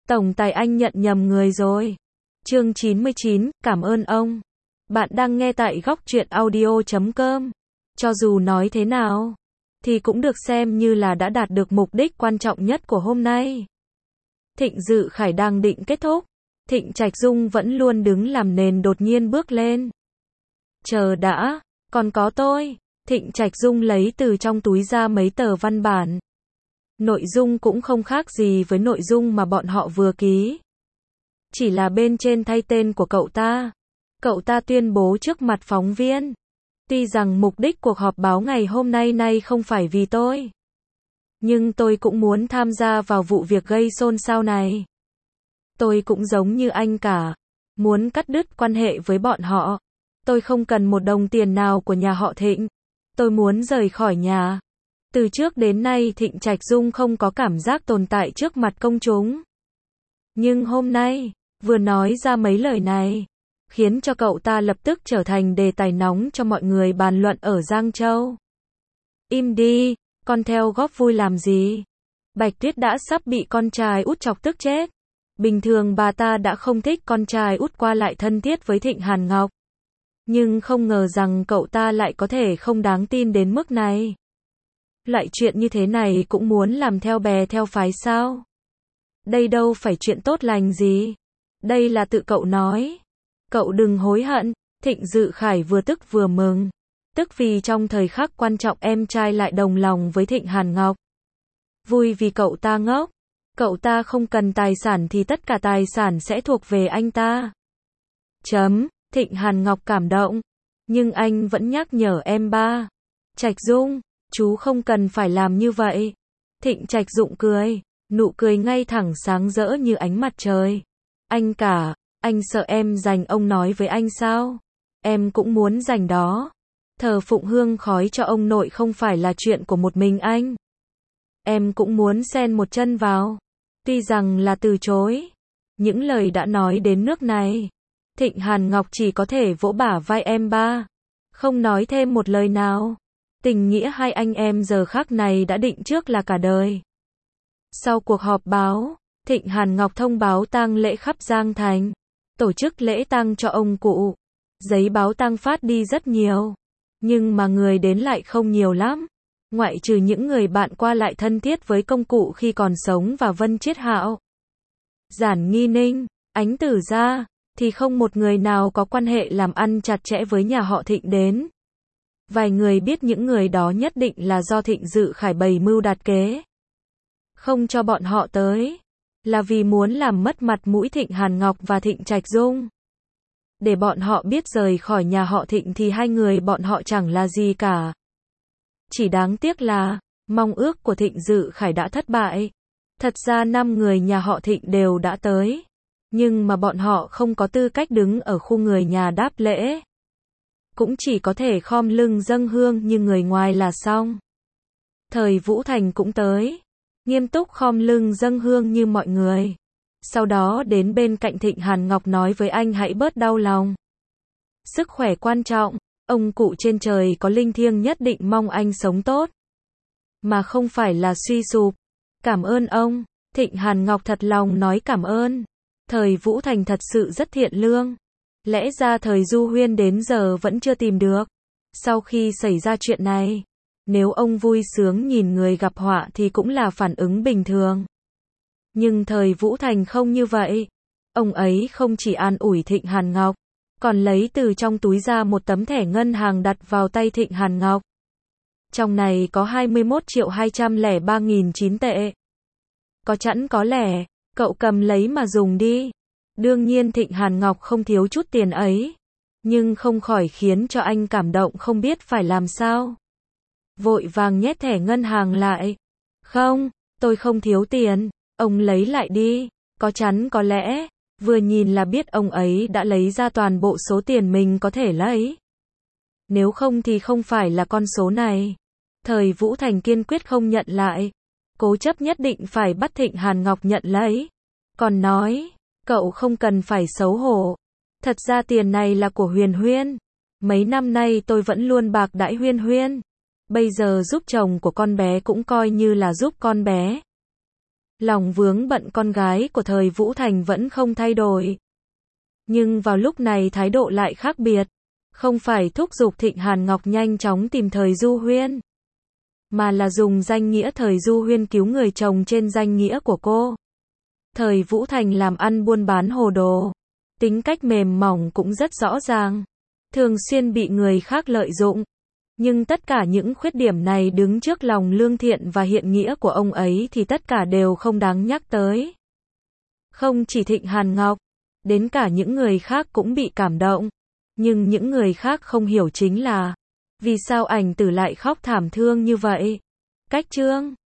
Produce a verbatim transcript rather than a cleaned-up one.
Tổng tài anh nhận nhầm người rồi. Chương chín mươi chín, cảm ơn ông. Bạn đang nghe tại góc truyện audio chấm com. Cho dù nói thế nào, thì cũng được xem như là đã đạt được mục đích quan trọng nhất của hôm nay. Thịnh Dự Khải đang định kết thúc. Thịnh Trạch Dung vẫn luôn đứng làm nền đột nhiên bước lên. Chờ đã, còn có tôi. Thịnh Trạch Dung lấy từ trong túi ra mấy tờ văn bản. Nội dung cũng không khác gì với nội dung mà bọn họ vừa ký. Chỉ là bên trên thay tên của cậu ta. Cậu ta tuyên bố trước mặt phóng viên. Tuy rằng mục đích cuộc họp báo ngày hôm nay nay không phải vì tôi. Nhưng tôi cũng muốn tham gia vào vụ việc gây xôn xao này. Tôi cũng giống như anh cả. Muốn cắt đứt quan hệ với bọn họ. Tôi không cần một đồng tiền nào của nhà họ Thịnh. Tôi muốn rời khỏi nhà. Từ trước đến nay Thịnh Trạch Dung không có cảm giác tồn tại trước mặt công chúng. Nhưng hôm nay, vừa nói ra mấy lời này, khiến cho cậu ta lập tức trở thành đề tài nóng cho mọi người bàn luận ở Giang Châu. Im đi, con theo góp vui làm gì? Bạch Tuyết đã sắp bị con trai út chọc tức chết. Bình thường bà ta đã không thích con trai út qua lại thân thiết với Thịnh Hàn Ngọc. Nhưng không ngờ rằng cậu ta lại có thể không đáng tin đến mức này. Loại chuyện như thế này cũng muốn làm theo bè theo phái sao? Đây đâu phải chuyện tốt lành gì. Đây là tự cậu nói. Cậu đừng hối hận. Thịnh Dự Khải vừa tức vừa mừng. Tức vì trong thời khắc quan trọng em trai lại đồng lòng với Thịnh Hàn Ngọc. Vui vì cậu ta ngốc. Cậu ta không cần tài sản thì tất cả tài sản sẽ thuộc về anh ta. Chấm. Thịnh Hàn Ngọc cảm động. Nhưng anh vẫn nhắc nhở em ba. Trạch Dung, chú không cần phải làm như vậy. Thịnh Trạch Dụng cười. Nụ cười ngay thẳng sáng rỡ như ánh mặt trời. Anh cả, anh sợ em giành ông nói với anh sao? Em cũng muốn giành đó. Thờ phụng hương khói cho ông nội không phải là chuyện của một mình anh. Em cũng muốn xen một chân vào. Tuy rằng là từ chối. Những lời đã nói đến nước này. Thịnh Hàn Ngọc chỉ có thể vỗ bả vai em ba. Không nói thêm một lời nào. Tình nghĩa hai anh em giờ khắc này đã định trước là cả đời. Sau cuộc họp báo, Thịnh Hàn Ngọc thông báo tang lễ khắp Giang Thành. Tổ chức lễ tang cho ông cụ. Giấy báo tang phát đi rất nhiều. Nhưng mà người đến lại không nhiều lắm. Ngoại trừ những người bạn qua lại thân thiết với công cụ khi còn sống và Vân Chiết Hạo, Giản Nghi Ninh, Ánh Tử ra, thì không một người nào có quan hệ làm ăn chặt chẽ với nhà họ Thịnh đến. Vài người biết những người đó nhất định là do Thịnh Dự Khải bày mưu đặt kế. Không cho bọn họ tới, là vì muốn làm mất mặt mũi Thịnh Hàn Ngọc và Thịnh Trạch Dung. Để bọn họ biết rời khỏi nhà họ Thịnh thì hai người bọn họ chẳng là gì cả. Chỉ đáng tiếc là, mong ước của Thịnh Dự Khải đã thất bại. Thật ra năm người nhà họ Thịnh đều đã tới. Nhưng mà bọn họ không có tư cách đứng ở khu người nhà đáp lễ. Cũng chỉ có thể khom lưng dâng hương như người ngoài là xong. Thời Vũ Thành cũng tới. Nghiêm túc khom lưng dâng hương như mọi người. Sau đó đến bên cạnh Thịnh Hàn Ngọc nói với anh hãy bớt đau lòng. Sức khỏe quan trọng. Ông cụ trên trời có linh thiêng nhất định mong anh sống tốt. Mà không phải là suy sụp. Cảm ơn ông. Thịnh Hàn Ngọc thật lòng nói cảm ơn. Thời Vũ Thành thật sự rất thiện lương. Lẽ ra thời Du Huyên đến giờ vẫn chưa tìm được. Sau khi xảy ra chuyện này, nếu ông vui sướng nhìn người gặp họa thì cũng là phản ứng bình thường. Nhưng thời Vũ Thành không như vậy. Ông ấy không chỉ an ủi Thịnh Hàn Ngọc, còn lấy từ trong túi ra một tấm thẻ ngân hàng đặt vào tay Thịnh Hàn Ngọc. Trong này có hai mươi mốt triệu hai trăm lẻ ba nghìn chín tệ. Có chẵn có lẻ, cậu cầm lấy mà dùng đi. Đương nhiên Thịnh Hàn Ngọc không thiếu chút tiền ấy. Nhưng không khỏi khiến cho anh cảm động không biết phải làm sao. Vội vàng nhét thẻ ngân hàng lại. Không, tôi không thiếu tiền. Ông lấy lại đi. Có chắn có lẽ. Vừa nhìn là biết ông ấy đã lấy ra toàn bộ số tiền mình có thể lấy. Nếu không thì không phải là con số này. Thời Vũ Thành kiên quyết không nhận lại. Cố chấp nhất định phải bắt Thịnh Hàn Ngọc nhận lấy. Còn nói, cậu không cần phải xấu hổ. Thật ra tiền này là của Huyền Huyên. Mấy năm nay tôi vẫn luôn bạc đãi Huyên Huyên. Bây giờ giúp chồng của con bé cũng coi như là giúp con bé. Lòng vướng bận con gái của thời Vũ Thành vẫn không thay đổi. Nhưng vào lúc này thái độ lại khác biệt. Không phải thúc giục Thịnh Hàn Ngọc nhanh chóng tìm thời Du Huyên, mà là dùng danh nghĩa thời Du Huyên cứu người chồng trên danh nghĩa của cô. Thời Vũ Thành làm ăn buôn bán hồ đồ, tính cách mềm mỏng cũng rất rõ ràng, thường xuyên bị người khác lợi dụng. Nhưng tất cả những khuyết điểm này đứng trước lòng lương thiện và hiện nghĩa của ông ấy thì tất cả đều không đáng nhắc tới. Không chỉ Thịnh Hàn Ngọc, đến cả những người khác cũng bị cảm động. Nhưng những người khác không hiểu chính là vì sao ảnh tử lại khóc thảm thương như vậy. Cách chương